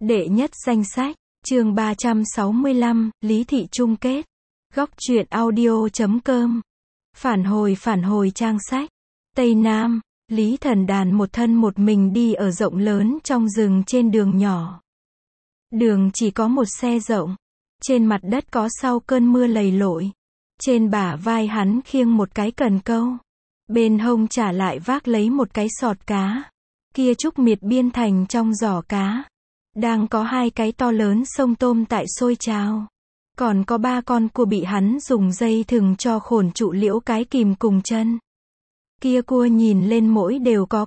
Đệ nhất danh sách, chương 365, Lý Thị chung kết. Góc truyện audio.com. Phản hồi trang sách. Tây Nam, Lý Thần Đàn một thân một mình đi ở rộng lớn trong rừng trên đường nhỏ. Đường chỉ có một xe rộng. Trên mặt đất có sau cơn mưa lầy lội. Trên bả vai hắn khiêng một cái cần câu. Bên hông trả lại vác lấy một cái sọt cá. Kia trúc miệt biên thành trong giỏ cá. Đang có hai cái to lớn sông tôm tại sôi trào. Còn có 3 con cua bị hắn dùng dây thừng cho khổn trụ liễu cái kìm cùng chân. Kia cua nhìn lên mỗi đều có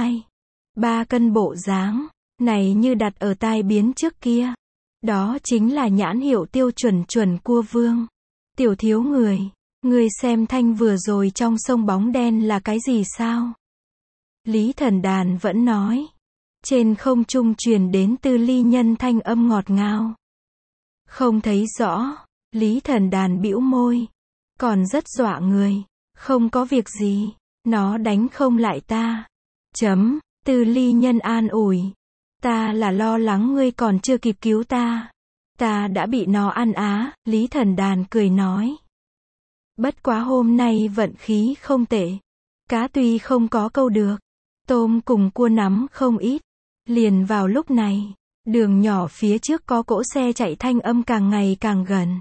2-3 cân bộ dáng. Này như đặt ở tai biến trước kia. Đó chính là nhãn hiệu tiêu chuẩn cua vương. Tiểu thiếu người xem thanh vừa rồi trong sông bóng đen là cái gì sao? Lý Thần Đàn vẫn nói. Trên không trung truyền đến Tư Ly Nhân thanh âm ngọt ngào. Không thấy rõ, Lý Thần Đàn bĩu môi. Còn rất dọa người, không có việc gì, nó đánh không lại ta. Tư Ly Nhân an ủi. Ta là lo lắng ngươi còn chưa kịp cứu ta. Ta đã bị nó ăn á, Lý Thần Đàn cười nói. Bất quá hôm nay vận khí không tệ. Cá tuy không có câu được, tôm cùng cua nắm không ít. Liền vào lúc này, đường nhỏ phía trước có cỗ xe chạy thanh âm càng ngày càng gần.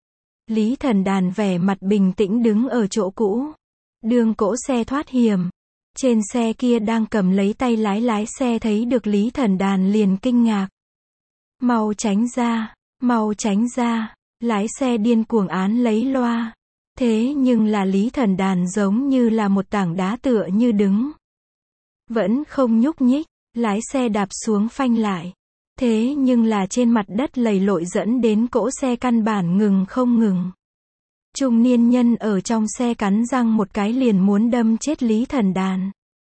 Lý Thần Đàn vẻ mặt bình tĩnh đứng ở chỗ cũ. Đường cỗ xe thoát hiểm. Trên xe kia đang cầm lấy tay lái xe thấy được Lý Thần Đàn liền kinh ngạc. Mau tránh ra, lái xe điên cuồng án lấy loa. Thế nhưng là Lý Thần Đàn giống như là một tảng đá tựa như đứng. Vẫn không nhúc nhích. Lái xe đạp xuống phanh lại. Thế nhưng là trên mặt đất lầy lội dẫn đến cỗ xe căn bản ngừng không ngừng. Trung niên nhân ở trong xe cắn răng một cái liền muốn đâm chết Lý Thần Đàn.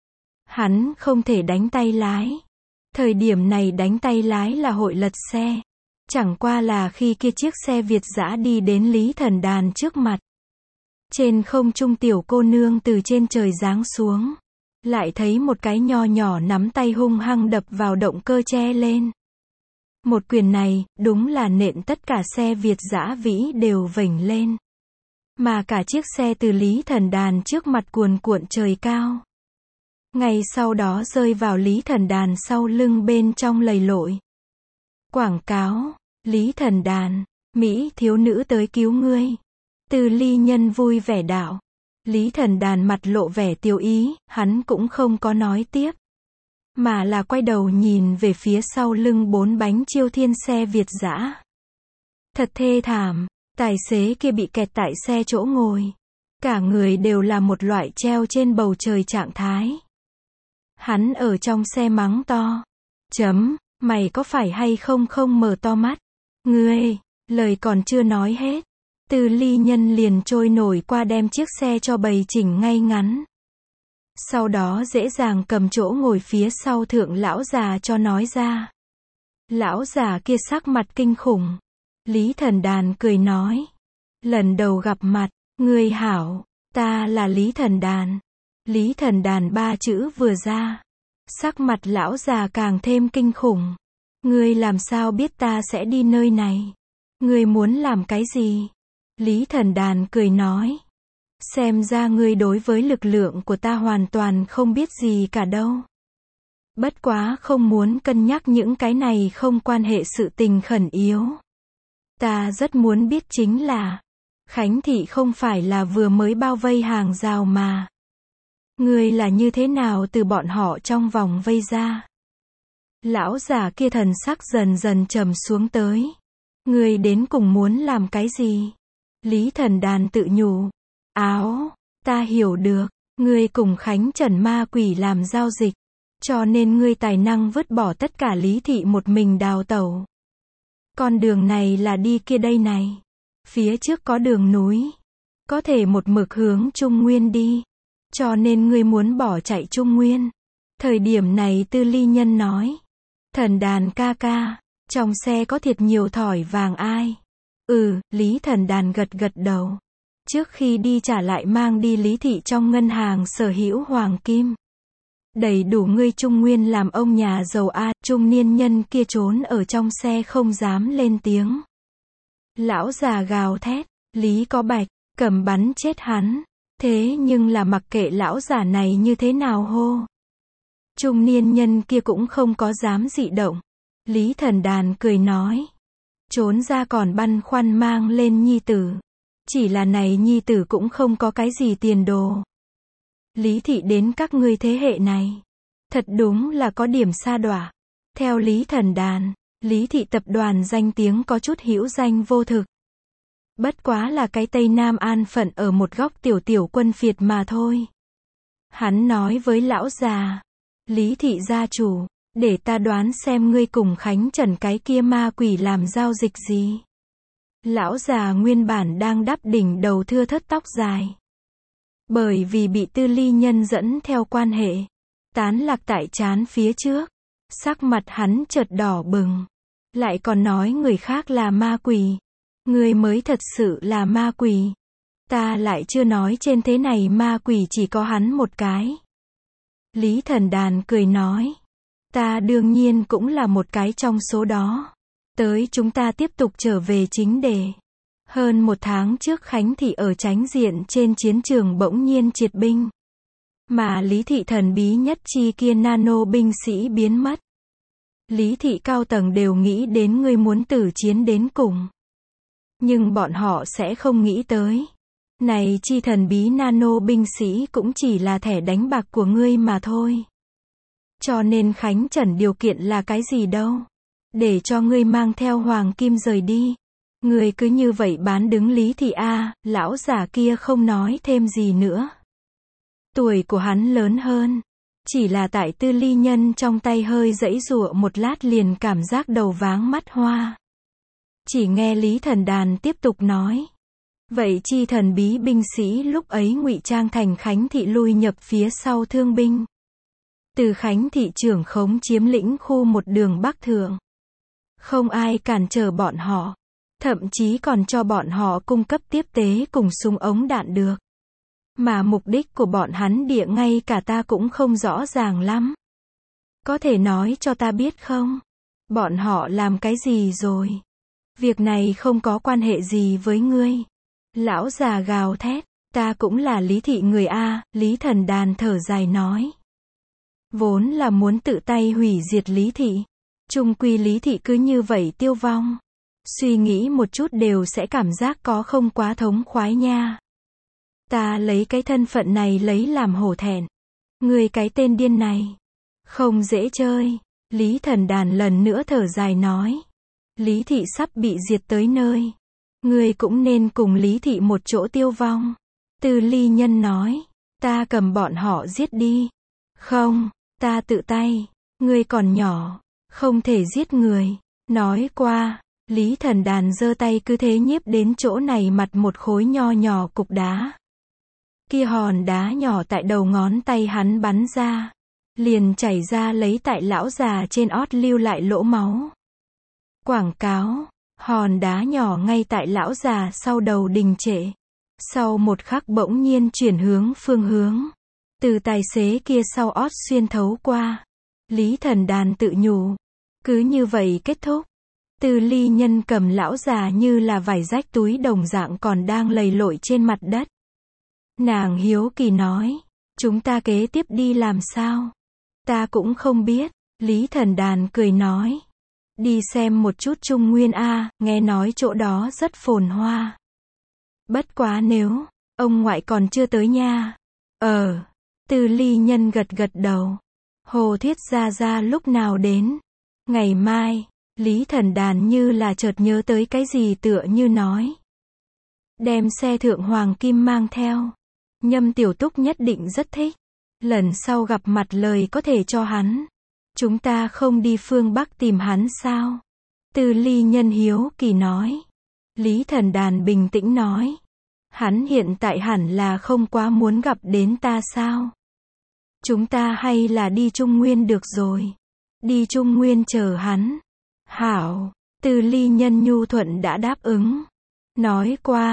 Hắn không thể đánh tay lái. Thời điểm này đánh tay lái là hội lật xe. Chẳng qua là khi kia chiếc xe Việt dã đi đến Lý Thần Đàn trước mặt. Trên không trung tiểu cô nương từ trên trời giáng xuống. Lại thấy một cái nho nhỏ nắm tay hung hăng đập vào động cơ che lên. Một quyền này, đúng là nện tất cả xe Việt dã vĩ đều vểnh lên. Mà cả chiếc xe từ Lý Thần Đàn trước mặt cuồn cuộn trời cao. Ngay sau đó rơi vào Lý Thần Đàn sau lưng bên trong lầy lội. Quảng cáo, Lý Thần Đàn, Mỹ thiếu nữ tới cứu ngươi. Tư Ly Nhân vui vẻ đạo. Lý Thần Đàn mặt lộ vẻ tiêu ý, hắn cũng không có nói tiếp. Mà là quay đầu nhìn về phía sau lưng 4 bánh chiêu thiên xe Việt dã. Thật thê thảm, tài xế kia bị kẹt tại xe chỗ ngồi. Cả người đều là một loại treo trên bầu trời trạng thái. Hắn ở trong xe mắng to. Mày có phải hay không mở to mắt? Ngươi, lời còn chưa nói hết. Tư Ly Nhân liền trôi nổi qua đem chiếc xe cho bày chỉnh ngay ngắn. Sau đó dễ dàng cầm chỗ ngồi phía sau thượng lão già cho nói ra. Lão già kia sắc mặt kinh khủng. Lý Thần Đàn cười nói. Lần đầu gặp mặt, ngươi hảo, ta là Lý Thần Đàn. Lý Thần Đàn 3 chữ vừa ra. Sắc mặt lão già càng thêm kinh khủng. Ngươi làm sao biết ta sẽ đi nơi này? Ngươi muốn làm cái gì? Lý Thần Đàn cười nói. Xem ra ngươi đối với lực lượng của ta hoàn toàn không biết gì cả đâu. Bất quá không muốn cân nhắc những cái này không quan hệ sự tình khẩn yếu. Ta rất muốn biết chính là, Khánh Thị không phải là vừa mới bao vây hàng rào mà. Ngươi là như thế nào từ bọn họ trong vòng vây ra? Lão già kia thần sắc dần dần trầm xuống tới. Ngươi đến cùng muốn làm cái gì? Lý Thần Đàn tự nhủ. Ta hiểu được, ngươi cùng Khánh Trần ma quỷ làm giao dịch. Cho nên ngươi tài năng vứt bỏ tất cả Lý Thị một mình đào tẩu. Con đường này là đi kia đây này. Phía trước có đường núi. Có thể một mực hướng Trung Nguyên đi. Cho nên ngươi muốn bỏ chạy Trung Nguyên. Thời điểm này Tư Ly Nhân nói. Thần Đàn ca ca, trong xe có thiệt nhiều thỏi vàng ai? Lý Thần Đàn gật đầu. Trước khi đi trả lại mang đi Lý Thị trong ngân hàng sở hữu hoàng kim. Đầy đủ ngươi Trung Nguyên làm ông nhà giàu a. Trung niên nhân kia trốn ở trong xe không dám lên tiếng. Lão già gào thét, Lý Có Bạch, cầm bắn chết hắn. Thế nhưng là mặc kệ lão già này như thế nào hô. Trung niên nhân kia cũng không có dám dị động. Lý Thần Đàn cười nói. Trốn ra còn băn khoăn mang lên nhi tử. Chỉ là này nhi tử cũng không có cái gì tiền đồ. Lý thị đến các ngươi thế hệ này. Thật đúng là có điểm sa đọa. Theo Lý Thần Đàn, Lý thị tập đoàn danh tiếng có chút hữu danh vô thực. Bất quá là cái Tây Nam an phận ở một góc tiểu tiểu quân phiệt mà thôi. Hắn nói với lão già. Lý thị gia chủ, để ta đoán xem ngươi cùng Khánh Trần cái kia ma quỷ làm giao dịch gì. Lão già nguyên bản đang đắp đỉnh đầu thưa thớt tóc dài. Bởi vì bị Tư Ly Nhân dẫn theo quan hệ, tán lạc tại trán phía trước. Sắc mặt hắn chợt đỏ bừng. Lại còn nói người khác là ma quỷ. Ngươi mới thật sự là ma quỷ. Ta lại chưa nói trên thế này ma quỷ chỉ có hắn một cái. Lý Thần Đàn cười nói. Ta đương nhiên cũng là một cái trong số đó. Tới chúng ta tiếp tục trở về chính đề. Hơn một tháng trước Khánh Thị ở Chánh Diện trên chiến trường bỗng nhiên triệt binh. Mà Lý Thị thần bí nhất chi kia nano binh sĩ biến mất. Lý Thị cao tầng đều nghĩ đến ngươi muốn tử chiến đến cùng. Nhưng bọn họ sẽ không nghĩ tới. Này chi thần bí nano binh sĩ cũng chỉ là thẻ đánh bạc của ngươi mà thôi. Cho nên Khánh Trần điều kiện là cái gì đâu. Để cho ngươi mang theo hoàng kim rời đi. Ngươi cứ như vậy bán đứng Lý Thị a. Lão già kia không nói thêm gì nữa. Tuổi của hắn lớn hơn. Chỉ là tại Tư Ly Nhân trong tay hơi giãy giụa một lát liền cảm giác đầu váng mắt hoa. Chỉ nghe Lý Thần Đàn tiếp tục nói. Vậy chi thần bí binh sĩ lúc ấy ngụy trang thành Khánh Thị lui nhập phía sau thương binh. Từ Khánh Thị trưởng khống chiếm lĩnh khu một đường Bắc Thượng. Không ai cản trở bọn họ. Thậm chí còn cho bọn họ cung cấp tiếp tế cùng súng ống đạn được. Mà mục đích của bọn hắn địa ngay cả ta cũng không rõ ràng lắm. Có thể nói cho ta biết không? Bọn họ làm cái gì rồi? Việc này không có quan hệ gì với ngươi. Lão già gào thét, ta cũng là Lý Thị người a. Lý Thần Đàn thở dài nói. Vốn là muốn tự tay hủy diệt Lý Thị. Chung quy Lý Thị cứ như vậy tiêu vong. Suy nghĩ một chút đều sẽ cảm giác có không quá thống khoái nha. Ta lấy cái thân phận này lấy làm hổ thẹn. Ngươi cái tên điên này. Không dễ chơi. Lý Thần Đàn lần nữa thở dài nói. Lý Thị sắp bị diệt tới nơi. Ngươi cũng nên cùng Lý Thị một chỗ tiêu vong. Tư Ly Nhân nói. Ta cầm bọn họ giết đi. Không, ta tự tay. Ngươi còn nhỏ. Không thể giết người. Nói qua. Lý Thần Đàn giơ tay cứ thế nhiếp đến chỗ này mặt một khối nho nhỏ cục đá. Kia hòn đá nhỏ tại đầu ngón tay hắn bắn ra. Liền chảy ra lấy tại lão già trên ót lưu lại lỗ máu. Quảng cáo. Hòn đá nhỏ ngay tại lão già sau đầu đình trệ. Sau một khắc bỗng nhiên chuyển hướng phương hướng. Từ tài xế kia sau ót xuyên thấu qua. Lý Thần Đàn tự nhủ. Cứ như vậy kết thúc. Tư Ly Nhân cầm lão già như là vải rách túi đồng dạng còn đang lầy lội trên mặt đất. Nàng hiếu kỳ nói. Chúng ta kế tiếp đi làm sao? Ta cũng không biết. Lý Thần Đàn cười nói. Đi xem một chút Trung Nguyên a. Nghe nói chỗ đó rất phồn hoa. Bất quá nếu ông ngoại còn chưa tới nha. Tư Ly Nhân gật gật đầu. Hồ Thiết Gia Gia lúc nào đến? Ngày mai. Lý Thần Đàn như là chợt nhớ tới cái gì tựa như nói. Đem xe thượng hoàng kim mang theo. Nhâm Tiểu Túc nhất định rất thích. Lần sau gặp mặt lời có thể cho hắn. Chúng ta không đi phương Bắc tìm hắn sao? Tư Ly Nhân hiếu kỳ nói. Lý Thần Đàn bình tĩnh nói. Hắn hiện tại hẳn là không quá muốn gặp đến ta sao? Chúng ta hay là đi Trung Nguyên được rồi. Đi Trung Nguyên chờ hắn. Hảo. Tư Ly Nhân nhu thuận đã đáp ứng. Nói qua.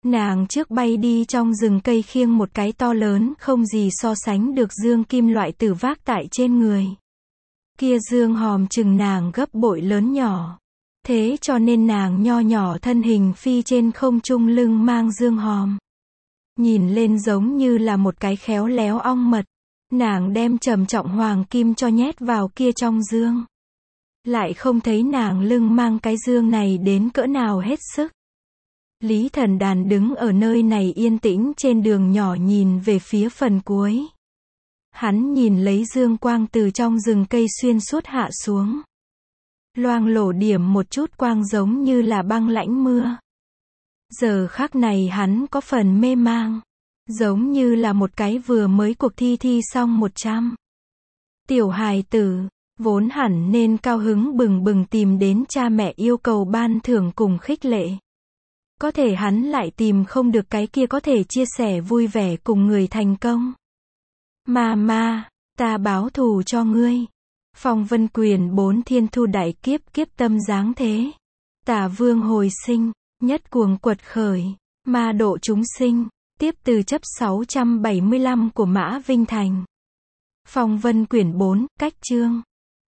Nàng trước bay đi trong rừng cây khiêng một cái to lớn không gì so sánh được dương kim loại tử vác tại trên người. Kia dương hòm chừng nàng gấp bội lớn nhỏ. Thế cho nên nàng nho nhỏ thân hình phi trên không trung lưng mang dương hòm. Nhìn lên giống như là một cái khéo léo ong mật. Nàng đem trầm trọng hoàng kim cho nhét vào kia trong dương. Lại không thấy nàng lưng mang cái dương này đến cỡ nào hết sức. Lý Thần Đàn đứng ở nơi này yên tĩnh trên đường nhỏ nhìn về phía phần cuối. Hắn nhìn lấy dương quang từ trong rừng cây xuyên suốt hạ xuống. Loang lổ điểm một chút quang giống như là băng lãnh mưa. Giờ khắc này hắn có phần mê mang. Giống như là một cái vừa mới cuộc thi xong 100. Tiểu hài tử, vốn hẳn nên cao hứng bừng bừng tìm đến cha mẹ yêu cầu ban thưởng cùng khích lệ. Có thể hắn lại tìm không được cái kia có thể chia sẻ vui vẻ cùng người thành công. Mama, ta báo thù cho ngươi. Phong Vân Quyền 4 Thiên Thu Đại Kiếp Kiếp Tâm Giáng Thế. Tả Vương hồi sinh, nhất cuồng quật khởi, ma độ chúng sinh. Tiếp từ chấp 675 của Mã Vinh Thành. Phong Vân Quyển 4, cách chương